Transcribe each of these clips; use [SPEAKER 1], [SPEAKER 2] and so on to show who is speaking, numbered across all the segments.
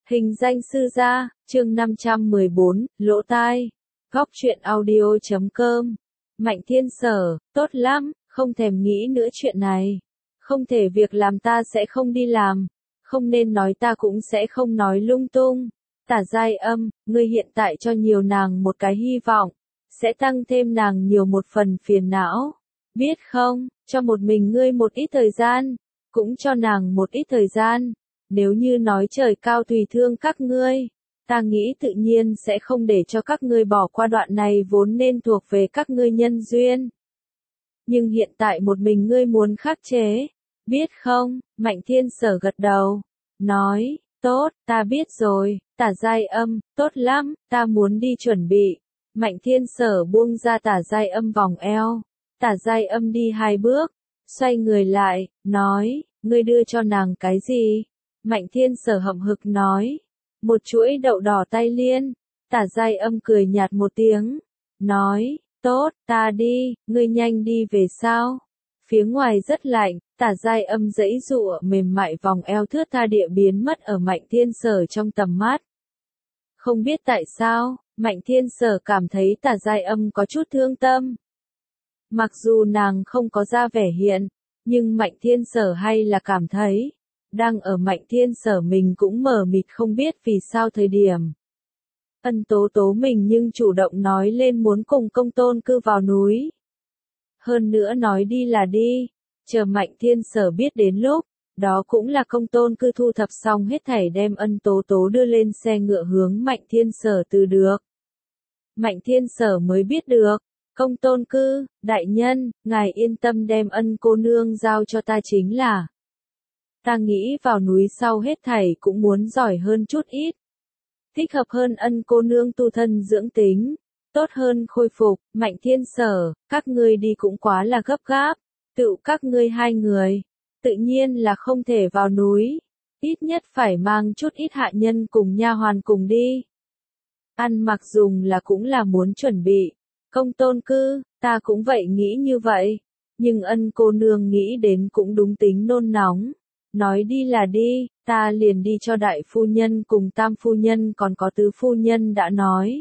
[SPEAKER 1] Hình danh sư gia, chương 514, lỗ tai. Góc truyện audio.com. Mạnh Thiên Sở, tốt lắm, không thèm nghĩ nữa chuyện này. Không thể việc làm ta sẽ không đi làm. Không nên nói ta cũng sẽ không nói lung tung. Tả Giai Âm, ngươi hiện tại cho nhiều nàng một cái hy vọng. Sẽ tăng thêm nàng nhiều một phần phiền não. Biết không, cho một mình ngươi một ít thời gian. Cũng cho nàng một ít thời gian. Nếu như nói trời cao tùy thương các ngươi, ta nghĩ tự nhiên sẽ không để cho các ngươi bỏ qua đoạn này vốn nên thuộc về các ngươi nhân duyên. Nhưng hiện tại một mình ngươi muốn khắc chế, biết không? Mạnh Thiên Sở gật đầu, nói, tốt, ta biết rồi. Tả Giai Âm, tốt lắm, ta muốn đi chuẩn bị. Mạnh Thiên Sở buông ra Tả Giai Âm vòng eo. Tả Giai Âm đi 2 bước, xoay người lại, nói, ngươi đưa cho nàng cái gì? Mạnh Thiên Sở hậm hực nói, một chuỗi đậu đỏ tay liên. Tả Giai Âm cười nhạt một tiếng, nói, tốt, ta đi, ngươi nhanh đi về sao? Phía ngoài rất lạnh, Tả Giai Âm giãy giụa mềm mại vòng eo thướt tha địa biến mất ở Mạnh Thiên Sở trong tầm mắt. Không biết tại sao, Mạnh Thiên Sở cảm thấy Tả Giai Âm có chút thương tâm. Mặc dù nàng không có ra vẻ hiện, nhưng Mạnh Thiên Sở hay là cảm thấy, đang ở Mạnh Thiên Sở mình cũng mờ mịt không biết vì sao thời điểm. Ân Tố Tố mình nhưng chủ động nói lên muốn cùng Công Tôn Cư vào núi. Hơn nữa nói đi là đi, chờ Mạnh Thiên Sở biết đến lúc, đó cũng là Công Tôn Cư thu thập xong hết thảy đem Ân Tố Tố đưa lên xe ngựa hướng Mạnh Thiên Sở từ được. Mạnh Thiên Sở mới biết được, Công Tôn Cư, đại nhân, ngài yên tâm đem Ân cô nương giao cho ta chính là. Ta nghĩ vào núi sau hết thảy cũng muốn giỏi hơn chút ít. Thích hợp hơn Ân cô nương tu thân dưỡng tính, tốt hơn khôi phục. Mạnh Thiên Sở, các ngươi đi cũng quá là gấp gáp, tự các ngươi 2 người, tự nhiên là không thể vào núi, ít nhất phải mang chút ít hạ nhân cùng nha hoàn cùng đi. Ăn mặc dùng là cũng là muốn chuẩn bị. Công Tôn Cư, ta cũng vậy nghĩ như vậy, nhưng Ân cô nương nghĩ đến cũng đúng tính nôn nóng. Nói đi là đi, ta liền đi cho đại phu nhân cùng tam phu nhân còn có tứ phu nhân đã nói.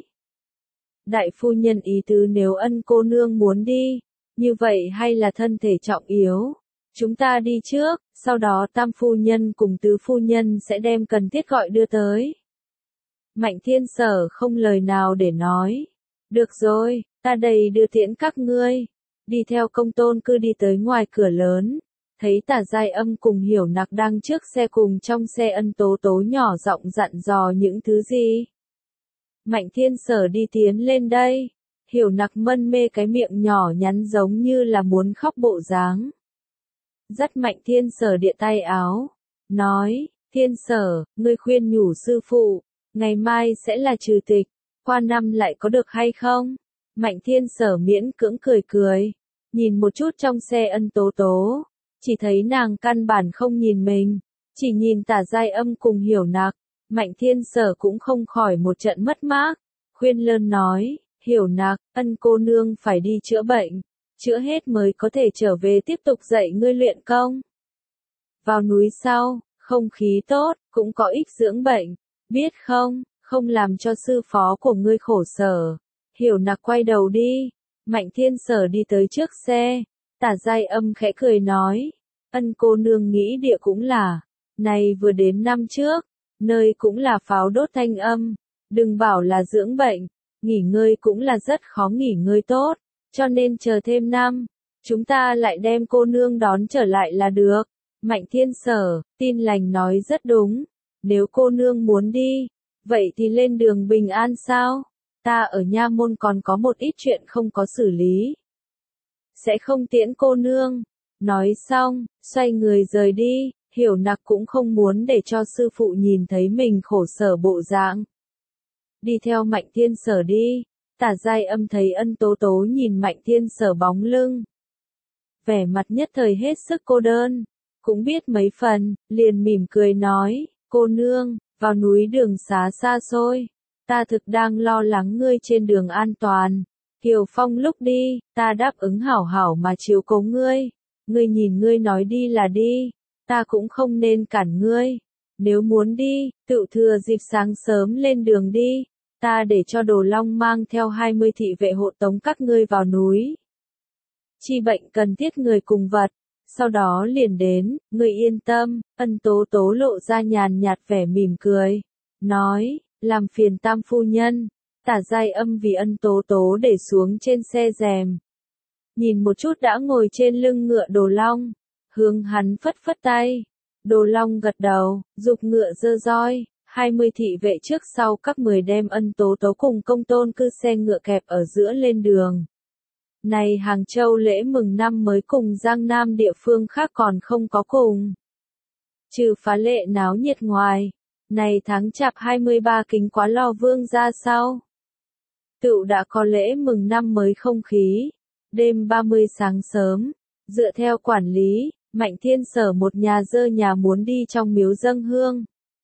[SPEAKER 1] Đại phu nhân ý tứ nếu Ân cô nương muốn đi, như vậy hay là thân thể trọng yếu. Chúng ta đi trước, sau đó tam phu nhân cùng tứ phu nhân sẽ đem cần thiết gọi đưa tới. Mạnh Thiên Sở không lời nào để nói. Được rồi, ta đây đưa tiễn các ngươi. Đi theo Công Tôn Cư đi tới ngoài cửa lớn. Thấy Tả Giai Âm cùng Hiểu Nặc đang trước xe cùng trong xe Ân Tố Tố nhỏ giọng dặn dò những thứ gì. Mạnh Thiên Sở đi tiến lên đây. Hiểu Nặc mân mê cái miệng nhỏ nhắn giống như là muốn khóc bộ dáng. Dắt Mạnh Thiên Sở địa tay áo. Nói, Thiên Sở, ngươi khuyên nhủ sư phụ, ngày mai sẽ là trừ tịch, qua năm lại có được hay không? Mạnh Thiên Sở miễn cưỡng cười cười, nhìn một chút trong xe Ân Tố Tố. Chỉ thấy nàng căn bản không nhìn mình, chỉ nhìn Tả Giai Âm cùng Hiểu Nặc. Mạnh Thiên Sở cũng không khỏi một trận mất mát, khuyên lơn nói, Hiểu Nặc, Ân cô nương phải đi chữa bệnh, chữa hết mới có thể trở về tiếp tục dạy ngươi luyện công. Vào núi sau, không khí tốt, cũng có ích dưỡng bệnh, biết không, không làm cho sư phó của ngươi khổ sở. Hiểu Nặc quay đầu đi, Mạnh Thiên Sở đi tới trước xe. Tả Giai Âm khẽ cười nói, Ân cô nương nghĩ địa cũng là, này vừa đến năm trước, nơi cũng là pháo đốt thanh âm, đừng bảo là dưỡng bệnh, nghỉ ngơi cũng là rất khó nghỉ ngơi tốt, cho nên chờ thêm năm, chúng ta lại đem cô nương đón trở lại là được. Mạnh Thiên Sở, tin lành nói rất đúng, nếu cô nương muốn đi, vậy thì lên đường bình an sao, ta ở nha môn còn có một ít chuyện không có xử lý. Sẽ không tiễn cô nương. Nói xong, xoay người rời đi. Hiểu Nặc cũng không muốn để cho sư phụ nhìn thấy mình khổ sở bộ dạng. Đi theo Mạnh Thiên Sở đi. Tả Giai Âm thấy Ân Tố Tố nhìn Mạnh Thiên Sở bóng lưng. Vẻ mặt nhất thời hết sức cô đơn. Cũng biết mấy phần, liền mỉm cười nói, cô nương, vào núi đường xá xa xôi. Ta thực đang lo lắng ngươi trên đường an toàn. Kiều Phong lúc đi, ta đáp ứng hảo hảo mà chiếu cố ngươi. Ngươi nhìn ngươi nói đi là đi, ta cũng không nên cản ngươi. Nếu muốn đi, tự thừa dịp sáng sớm lên đường đi, ta để cho Đồ Long mang theo 20 thị vệ hộ tống các ngươi vào núi. Chi bệnh cần thiết người cùng vật, sau đó liền đến, ngươi yên tâm, Ân Tố Tố lộ ra nhàn nhạt vẻ mỉm cười, nói, làm phiền Tam phu nhân. Tả Giai Âm vì Ân Tố Tố để xuống trên xe rèm. Nhìn một chút đã ngồi trên lưng ngựa Đồ Long, hướng hắn phất phất tay. Đồ Long gật đầu, giục ngựa giơ roi, 20 thị vệ trước sau các 10 đem Ân Tố Tố cùng Công Tôn Cư xe ngựa kẹp ở giữa lên đường. Này Hàng Châu lễ mừng năm mới cùng Giang Nam địa phương khác còn không có cùng. Trừ phá lệ náo nhiệt ngoài, này tháng Chạp 23 Kính Quá Lò Vương ra sau. Tựu đã có lễ mừng năm mới không khí. Đêm 30 sáng sớm, dựa theo quản lý, Mạnh Thiên Sở một nhà dơ nhà muốn đi trong miếu dâng hương.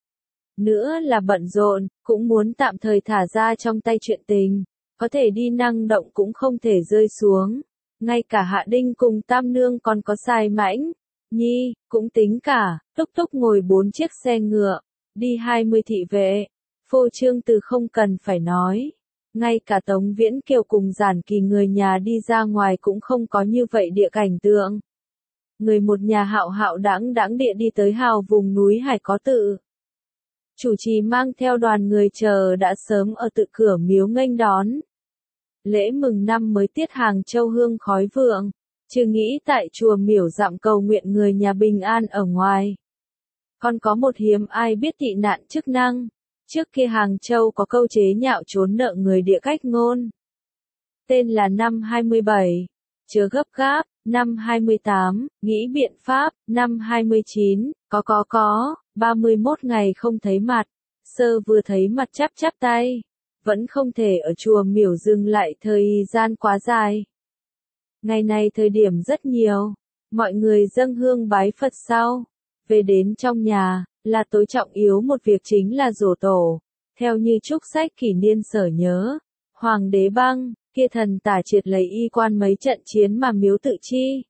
[SPEAKER 1] Nữa là bận rộn, cũng muốn tạm thời thả ra trong tay chuyện tình, có thể đi năng động cũng không thể rơi xuống. Ngay cả Hạ Đinh cùng Tam Nương còn có Sai Mãnh, Nhi, cũng tính cả, túc túc ngồi 4 chiếc xe ngựa, đi 20 thị vệ, phô trương từ không cần phải nói. Ngay cả Tống Viễn Kiều cùng Giản Kỳ người nhà đi ra ngoài cũng không có như vậy địa cảnh tượng. Người một nhà hạo hạo đãng đãng địa đi tới hào vùng núi Hải Có Tự. Chủ trì mang theo đoàn người chờ đã sớm ở tự cửa miếu nghênh đón. Lễ mừng năm mới tiết Hàng Châu hương khói vượng, chứ nghĩ tại chùa miểu dặm cầu nguyện người nhà bình an ở ngoài. Còn có một hiếm ai biết tị nạn chức năng. Trước kia Hàng Châu có câu chế nhạo trốn nợ người địa cách ngôn. Tên là năm 27, chớ gấp gáp, năm 28, nghĩ biện pháp, năm 29, có, 31 ngày không thấy mặt, sơ vừa thấy mặt chắp chắp tay, vẫn không thể ở chùa miểu dừng lại thời gian quá dài. Ngày này thời điểm rất nhiều, mọi người dâng hương bái Phật sau, về đến trong nhà, là tối trọng yếu một việc chính là giỗ tổ, theo như trúc sách kỷ niên sở nhớ, Hoàng đế Băng, kia thần tả triệt lấy y quan mấy trận chiến mà miếu tự chi.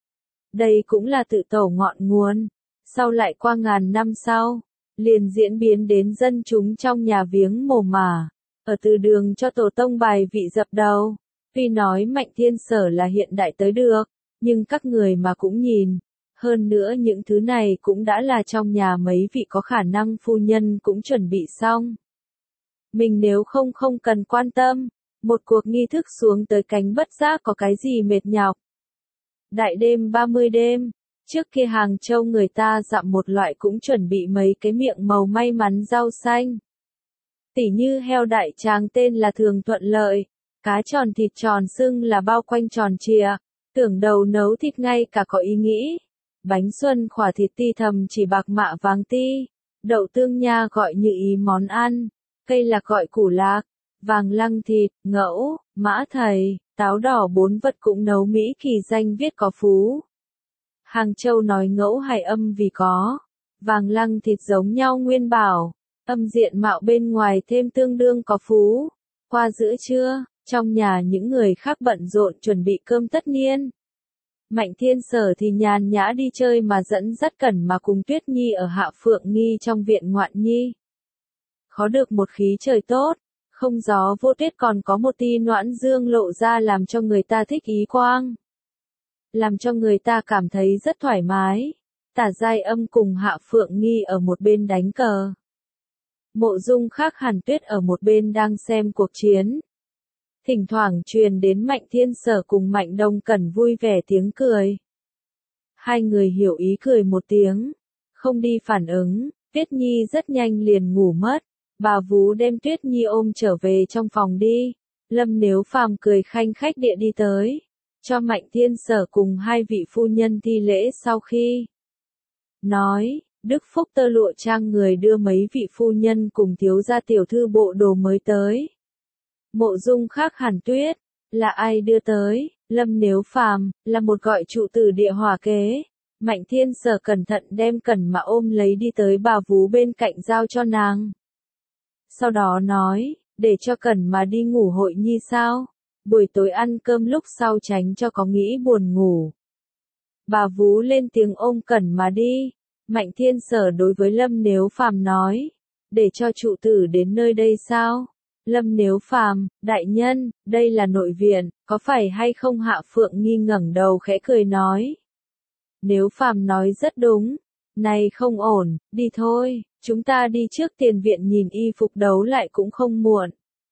[SPEAKER 1] Đây cũng là tự tổ ngọn nguồn, sau lại qua ngàn năm sau, liền diễn biến đến dân chúng trong nhà viếng mồ mả, ở từ đường cho tổ tông bài vị dập đầu. Tuy nói Mạnh Thiên Sở là hiện đại tới được, nhưng các người mà cũng nhìn. Hơn nữa những thứ này cũng đã là trong nhà mấy vị có khả năng phu nhân cũng chuẩn bị xong. Mình nếu không cần quan tâm, một cuộc nghi thức xuống tới cánh bất giác có cái gì mệt nhọc. Đại đêm 30 đêm, trước kia Hàng Châu người ta dặm một loại cũng chuẩn bị mấy cái miệng màu may mắn rau xanh. Tỉ như heo đại tràng tên là Thường Thuận Lợi, cá tròn thịt tròn xưng là bao quanh tròn trịa, tưởng đầu nấu thịt ngay cả có ý nghĩ. Bánh xuân khỏa thịt ti thầm chỉ bạc mạ vàng ti, đậu tương nha gọi như ý món ăn, cây lạc gọi củ lạc, vàng lăng thịt, ngẫu, mã thầy, táo đỏ 4 vật cũng nấu Mỹ kỳ danh viết có phú. Hàng Châu nói ngẫu hay âm vì có, vàng lăng thịt giống nhau nguyên bảo, âm diện mạo bên ngoài thêm tương đương có phú. Qua giữa trưa, trong nhà những người khác bận rộn chuẩn bị cơm tất niên. Mạnh Thiên Sở thì nhàn nhã đi chơi mà dẫn dắt Cẩn mà cùng Tuyết Nhi ở Hạ Phượng Nghi trong viện ngoạn nhi. Khó được một khí trời tốt, không gió vô tuyết còn có một tia noãn dương lộ ra làm cho người ta thích ý quang. Làm cho người ta cảm thấy rất thoải mái. Tả Giai Âm cùng Hạ Phượng Nghi ở một bên đánh cờ. Mộ Dung Khác Hàn Tuyết ở một bên đang xem cuộc chiến. Thỉnh thoảng truyền đến Mạnh Thiên Sở cùng Mạnh Đông Cẩn vui vẻ tiếng cười. Hai người hiểu ý cười một tiếng, không đi phản ứng, Tuyết Nhi rất nhanh liền ngủ mất. Bà Vú đem Tuyết Nhi ôm trở về trong phòng đi. Lâm Nếu Phàm cười khanh khách địa đi tới, cho Mạnh Thiên Sở cùng hai vị phu nhân thi lễ sau khi. Nói, Đức Phúc Tơ Lụa Trang người đưa mấy vị phu nhân cùng thiếu gia tiểu thư bộ đồ mới tới. Mộ Dung Khác Hàn Tuyết, là ai đưa tới? Lâm Nếu Phàm, là một gọi trụ tử địa hỏa kế. Mạnh Thiên Sở cẩn thận đem Cẩn mà ôm lấy đi tới bà Vú bên cạnh giao cho nàng. Sau đó nói, để cho Cẩn mà đi ngủ hội nhi sao? Buổi tối ăn cơm lúc sau tránh cho có nghĩ buồn ngủ. Bà Vú lên tiếng ôm Cẩn mà đi. Mạnh Thiên Sở đối với Lâm Nếu Phàm nói, để cho trụ tử đến nơi đây sao? Lâm Nếu Phàm, đại nhân, đây là nội viện, có phải hay không? Hạ Phượng Nghi ngẩng đầu khẽ cười nói. Nếu Phàm nói rất đúng, này không ổn, đi thôi, chúng ta đi trước tiền viện nhìn y phục đấu lại cũng không muộn.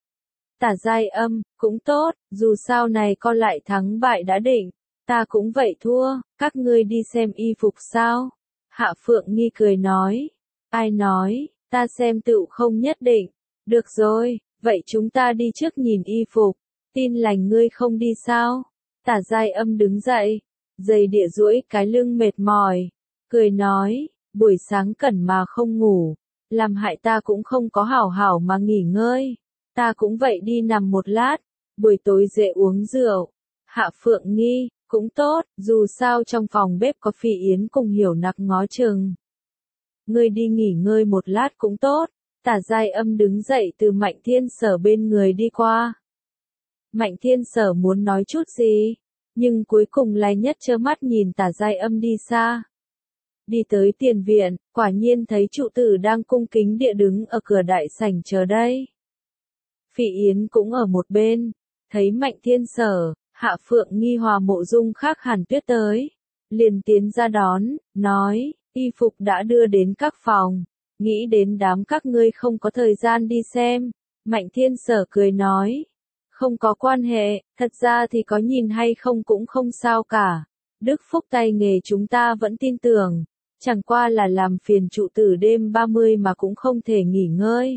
[SPEAKER 1] Tả Giai Âm, cũng tốt, dù sao này con lại thắng bại đã định, ta cũng vậy thua, các ngươi đi xem y phục sao? Hạ Phượng Nghi cười nói, ai nói, ta xem tựu không nhất định, được rồi, vậy chúng ta đi trước nhìn y phục, tin lành ngươi không đi sao? Tả Giai Âm đứng dậy, giày địa duỗi cái lưng mệt mỏi, cười nói, buổi sáng cẩn mà không ngủ, làm hại ta cũng không có hảo hảo mà nghỉ ngơi, ta cũng vậy đi nằm một lát, buổi tối dễ uống rượu. Hạ Phượng Nghi, cũng tốt, dù sao trong phòng bếp có Phi Yến cùng Hiểu Nặc ngó chừng. Ngươi đi nghỉ ngơi một lát cũng tốt. Tả Giai Âm đứng dậy từ Mạnh Thiên Sở bên người đi qua. Mạnh Thiên Sở muốn nói chút gì, nhưng cuối cùng lại nhất trơ mắt nhìn Tả Giai Âm đi xa. Đi tới tiền viện, quả nhiên thấy trụ tử đang cung kính địa đứng ở cửa đại sảnh chờ đây. Phi Yến cũng ở một bên, thấy Mạnh Thiên Sở, Hạ Phượng Nghi Hòa Mộ Dung khác Hàn Tuyết tới, liền tiến ra đón, nói, y phục đã đưa đến các phòng, nghĩ đến đám các ngươi không có thời gian đi xem. Mạnh Thiên Sở cười nói, không có quan hệ, thật ra thì có nhìn hay không cũng không sao cả. Đức Phúc tay nghề chúng ta vẫn tin tưởng, chẳng qua là làm phiền trụ tử đêm 30 mà cũng không thể nghỉ ngơi.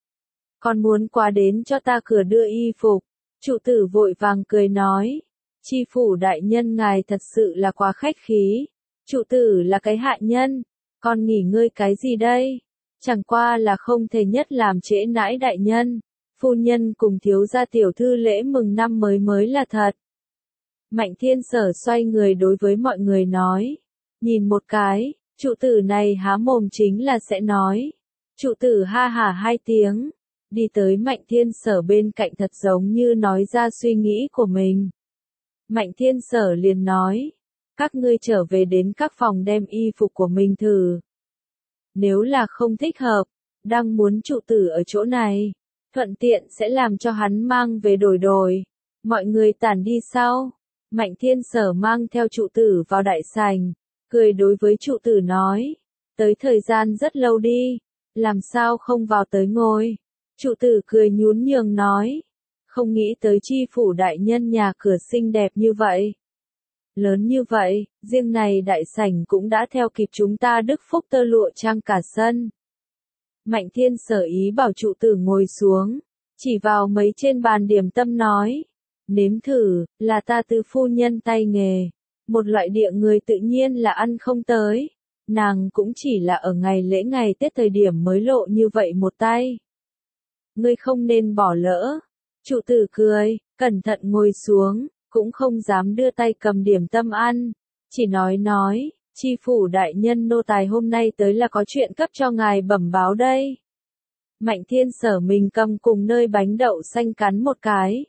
[SPEAKER 1] Còn muốn qua đến cho ta cửa đưa y phục. Trụ tử vội vàng cười nói, chi phủ đại nhân ngài thật sự là quá khách khí, trụ tử là cái hạ nhân, còn nghỉ ngơi cái gì đây, chẳng qua là không thể nhất làm trễ nãi đại nhân, phu nhân cùng thiếu gia tiểu thư lễ mừng năm mới là thật. Mạnh Thiên Sở xoay người đối với mọi người nói, nhìn một cái, trụ tử này há mồm chính là sẽ nói, trụ tử ha hả hai tiếng. Đi tới Mạnh Thiên Sở bên cạnh thật giống như nói ra suy nghĩ của mình. Mạnh Thiên Sở liền nói, các ngươi trở về đến các phòng đem y phục của mình thử. Nếu là không thích hợp, đang muốn trụ tử ở chỗ này, thuận tiện sẽ làm cho hắn mang về đổi. Mọi người tản đi sau. Mạnh Thiên Sở mang theo trụ tử vào đại sảnh, cười đối với trụ tử nói, tới thời gian rất lâu đi, làm sao không vào tới ngồi. Trụ tử cười nhún nhường nói, không nghĩ tới chi phủ đại nhân nhà cửa xinh đẹp như vậy. Lớn như vậy, riêng này đại sảnh cũng đã theo kịp chúng ta Đức Phúc tơ lụa trang cả sân. Mạnh Thiên Sở ý bảo trụ tử ngồi xuống, chỉ vào mấy trên bàn điểm tâm nói, nếm thử, là ta từ phu nhân tay nghề, một loại địa người tự nhiên là ăn không tới, nàng cũng chỉ là ở ngày lễ ngày Tết thời điểm mới lộ như vậy một tay. Ngươi không nên bỏ lỡ. Trụ tử cười, cẩn thận ngồi xuống, cũng không dám đưa tay cầm điểm tâm ăn, chỉ nói, chi phủ đại nhân nô tài hôm nay tới là có chuyện cấp cho ngài bẩm báo đây. Mạnh Thiên Sở mình cầm cùng nơi bánh đậu xanh cắn một cái.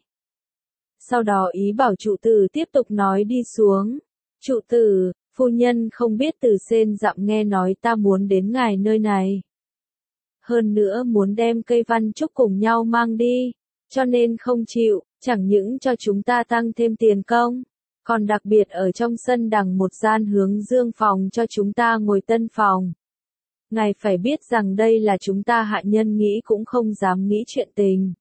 [SPEAKER 1] Sau đó ý bảo trụ tử tiếp tục nói đi xuống. Trụ tử, phu nhân không biết từ sên dặm nghe nói ta muốn đến ngài nơi này. Hơn nữa muốn đem cây văn trúc cùng nhau mang đi, cho nên không chịu, chẳng những cho chúng ta tăng thêm tiền công, còn đặc biệt ở trong sân đằng một gian hướng dương phòng cho chúng ta ngồi tân phòng. Ngài phải biết rằng đây là chúng ta hạ nhân nghĩ cũng không dám nghĩ chuyện tình.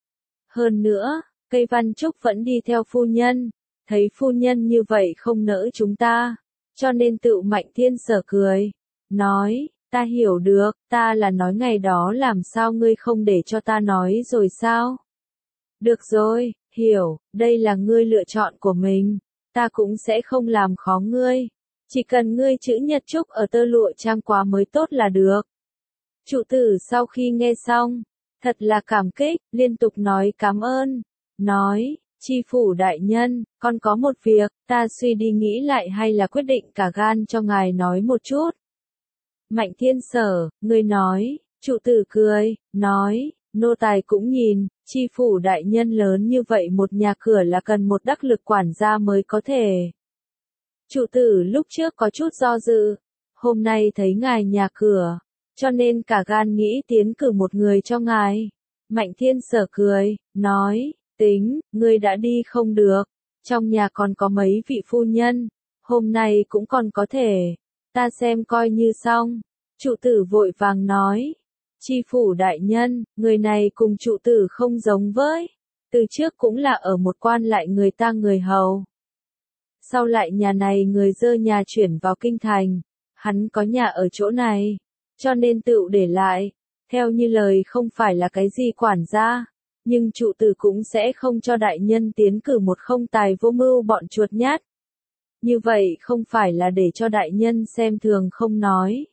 [SPEAKER 1] Hơn nữa, cây văn trúc vẫn đi theo phu nhân, thấy phu nhân như vậy không nỡ chúng ta, cho nên tự Mạnh Thiên Sở cười, nói, ta hiểu được, ta là nói ngày đó làm sao ngươi không để cho ta nói rồi sao? Được rồi, hiểu, đây là ngươi lựa chọn của mình, ta cũng sẽ không làm khó ngươi, chỉ cần ngươi chữ nhật trúc ở tơ lụa trang quá mới tốt là được. Trụ tử sau khi nghe xong, thật là cảm kích, liên tục nói cảm ơn, nói, chi phủ đại nhân, con có một việc, ta suy đi nghĩ lại hay là quyết định cả gan cho ngài nói một chút. Mạnh Thiên Sở, ngươi nói, trụ tử cười, nói, nô tài cũng nhìn, chi phủ đại nhân lớn như vậy một nhà cửa là cần một đắc lực quản gia mới có thể. Trụ tử lúc trước có chút do dự, hôm nay thấy ngài nhà cửa, cho nên cả gan nghĩ tiến cử một người cho ngài. Mạnh Thiên Sở cười, nói, tính, ngươi đã đi không được, trong nhà còn có mấy vị phu nhân, hôm nay cũng còn có thể, ta xem coi như xong. Trụ tử vội vàng nói, tri phủ đại nhân, người này cùng trụ tử không giống với, từ trước cũng là ở một quan lại người ta người hầu. Sau lại nhà này người dơ nhà chuyển vào kinh thành, hắn có nhà ở chỗ này, cho nên tự để lại, theo như lời không phải là cái gì quản gia, nhưng trụ tử cũng sẽ không cho đại nhân tiến cử một không tài vô mưu bọn chuột nhát. Như vậy không phải là để cho đại nhân xem thường không nói.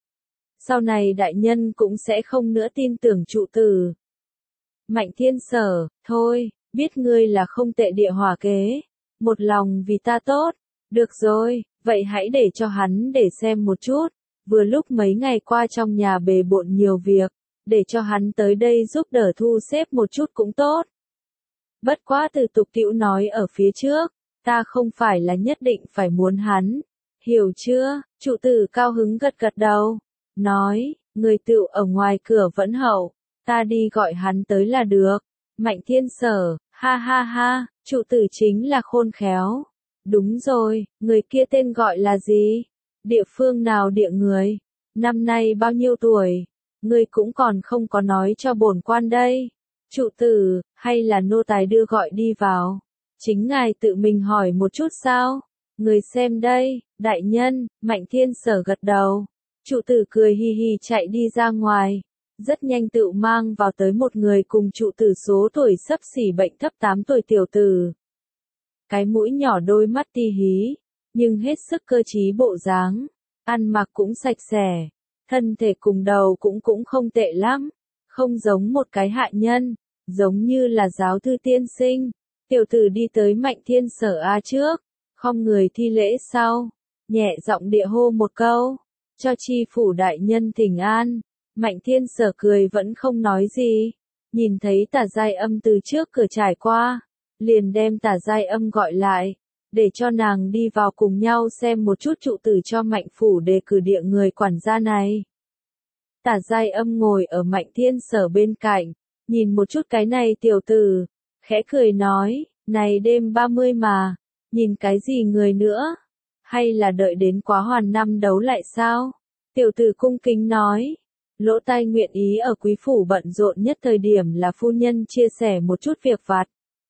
[SPEAKER 1] Sau này đại nhân cũng sẽ không nữa tin tưởng trụ tử. Mạnh Thiên Sở, thôi, biết ngươi là không tệ địa hỏa kế, một lòng vì ta tốt, được rồi, vậy hãy để cho hắn để xem một chút, vừa lúc mấy ngày qua trong nhà bề bộn nhiều việc, để cho hắn tới đây giúp đỡ thu xếp một chút cũng tốt. Bất quá từ tục tĩu nói ở phía trước, ta không phải là nhất định phải muốn hắn, hiểu chưa? Trụ tử cao hứng gật gật đầu, nói, người tựu ở ngoài cửa vẫn hậu, ta đi gọi hắn tới là được. Mạnh Thiên Sở, ha ha ha, trụ tử chính là khôn khéo. Đúng rồi, người kia tên gọi là gì? Địa phương nào địa người? Năm nay bao nhiêu tuổi? Người cũng còn không có nói cho bổn quan đây. Trụ tử, hay là nô tài đưa gọi đi vào? Chính ngài tự mình hỏi một chút sao? Người xem đây, đại nhân. Mạnh Thiên Sở gật đầu. Trụ tử cười hi hi chạy đi ra ngoài. Rất nhanh tự mang vào tới một người cùng trụ tử số tuổi xấp xỉ bệnh thấp 8 tuổi tiểu tử. Cái mũi nhỏ đôi mắt ti hí, nhưng hết sức cơ trí bộ dáng, ăn mặc cũng sạch sẽ, thân thể cùng đầu cũng không tệ lắm, không giống một cái hạ nhân, giống như là giáo thư tiên sinh. Tiểu tử đi tới Mạnh Thiên Sở A trước, khom người thi lễ sau, nhẹ giọng địa hô một câu, cho tri phủ đại nhân thỉnh an. Mạnh Thiên Sở cười vẫn không nói gì, nhìn thấy Tả Giai Âm từ trước cửa trải qua, liền đem Tả Giai Âm gọi lại, để cho nàng đi vào cùng nhau xem một chút trụ tử cho Mạnh phủ đề cử địa người quản gia này. Tả Giai Âm ngồi ở Mạnh Thiên Sở bên cạnh, nhìn một chút cái này tiểu tử, khẽ cười nói, này đêm 30 mà, nhìn cái gì người nữa, hay là đợi đến quá hoàn năm đấu lại sao? Tiểu tử cung kính nói, lỗ tai nguyện ý ở quý phủ bận rộn nhất thời điểm là phu nhân chia sẻ một chút việc vặt.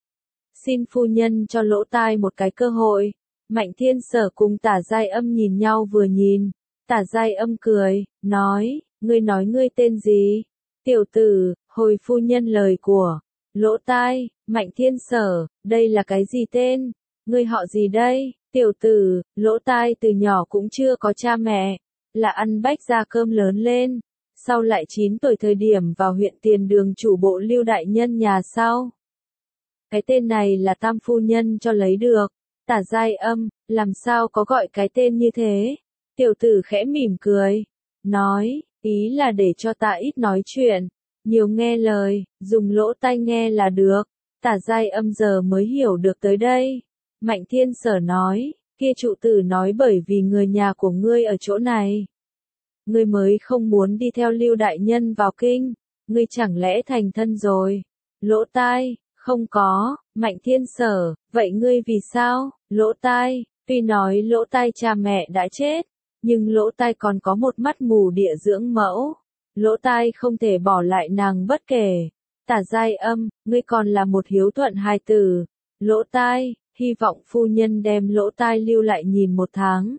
[SPEAKER 1] Xin phu nhân cho lỗ tai một cái cơ hội. Mạnh Thiên Sở cùng Tả Giai Âm nhìn nhau vừa nhìn, Tả Giai Âm cười, nói, ngươi nói ngươi tên gì? Tiểu tử, hồi phu nhân lời của, lỗ tai. Mạnh Thiên Sở, đây là cái gì tên? Ngươi họ gì đây? Tiểu tử, lỗ tai từ nhỏ cũng chưa có cha mẹ, là ăn bách ra cơm lớn lên, sau lại 9 tuổi thời điểm vào huyện Tiền Đường chủ bộ Lưu đại nhân nhà sau. Cái tên này là tam phu nhân cho lấy được. Tả Giai Âm, làm sao có gọi cái tên như thế? Tiểu tử khẽ mỉm cười, nói, ý là để cho ta ít nói chuyện, nhiều nghe lời, dùng lỗ tai nghe là được. Tả Giai Âm giờ mới hiểu được tới đây. Mạnh Thiên Sở nói, kia trụ tử nói bởi vì người nhà của ngươi ở chỗ này, ngươi mới không muốn đi theo Lưu đại nhân vào kinh, ngươi chẳng lẽ thành thân rồi? Lỗ tai, không có. Mạnh Thiên Sở, vậy ngươi vì sao? Lỗ tai, tuy nói lỗ tai cha mẹ đã chết, nhưng lỗ tai còn có một mắt mù địa dưỡng mẫu, lỗ tai không thể bỏ lại nàng bất kể. Tả Giai Âm, ngươi còn là một hiếu thuận hài tử. Lỗ tai, hy vọng phu nhân đem lỗ tai lưu lại nhìn 1 tháng.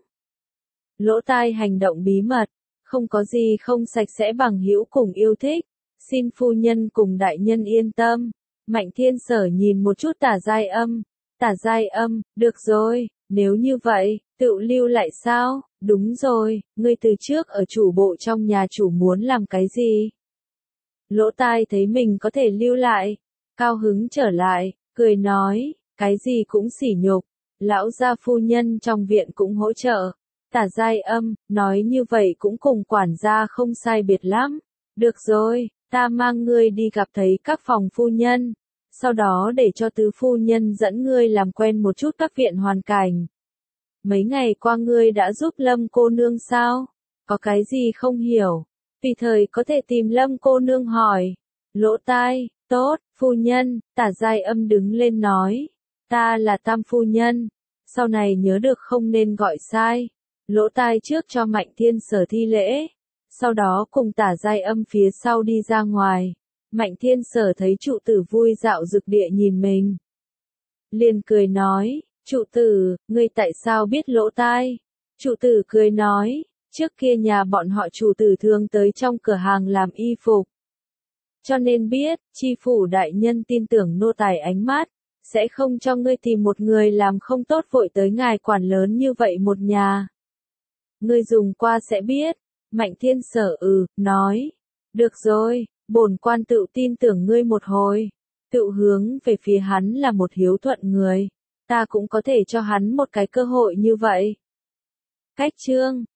[SPEAKER 1] Lỗ tai hành động bí mật, không có gì không sạch sẽ bằng hữu cùng yêu thích, xin phu nhân cùng đại nhân yên tâm. Mạnh Thiên Sở nhìn một chút Tả Giai Âm. Tả Giai Âm, được rồi, nếu như vậy, tự lưu lại sao? Đúng rồi, ngươi từ trước ở chủ bộ trong nhà chủ muốn làm cái gì? Lỗ tai thấy mình có thể lưu lại, cao hứng trở lại, cười nói, cái gì cũng sỉ nhục, lão gia phu nhân trong viện cũng hỗ trợ. Tả Giai Âm, nói như vậy cũng cùng quản gia không sai biệt lắm. Được rồi, ta mang ngươi đi gặp thấy các phòng phu nhân, sau đó để cho tứ phu nhân dẫn ngươi làm quen một chút các viện hoàn cảnh. Mấy ngày qua ngươi đã giúp Lâm cô nương sao? Có cái gì không hiểu? Tùy thời có thể tìm Lâm cô nương hỏi. Lỗ tai, tốt, phu nhân, Tả Giai Âm đứng lên nói. Ta là Tam phu nhân. Sau này nhớ được không nên gọi sai. Lỗ tai trước cho Mạnh Thiên Sở thi lễ. Sau đó cùng Tả Giai Âm phía sau đi ra ngoài. Mạnh Thiên Sở thấy trụ tử vui dạo dực địa nhìn mình. Liền cười nói, trụ tử, ngươi tại sao biết lỗ tai? Trụ tử cười nói, trước kia nhà bọn họ chủ tử thường tới trong cửa hàng làm y phục. Cho nên biết, chi phủ đại nhân tin tưởng nô tài ánh mắt, sẽ không cho ngươi tìm một người làm không tốt vội tới ngài quản lớn như vậy một nhà. Ngươi dùng qua sẽ biết. Mạnh Thiên Sở nói, được rồi, bổn quan tự tin tưởng ngươi một hồi. Tự hướng về phía hắn là một hiếu thuận người, ta cũng có thể cho hắn một cái cơ hội như vậy. Cách chương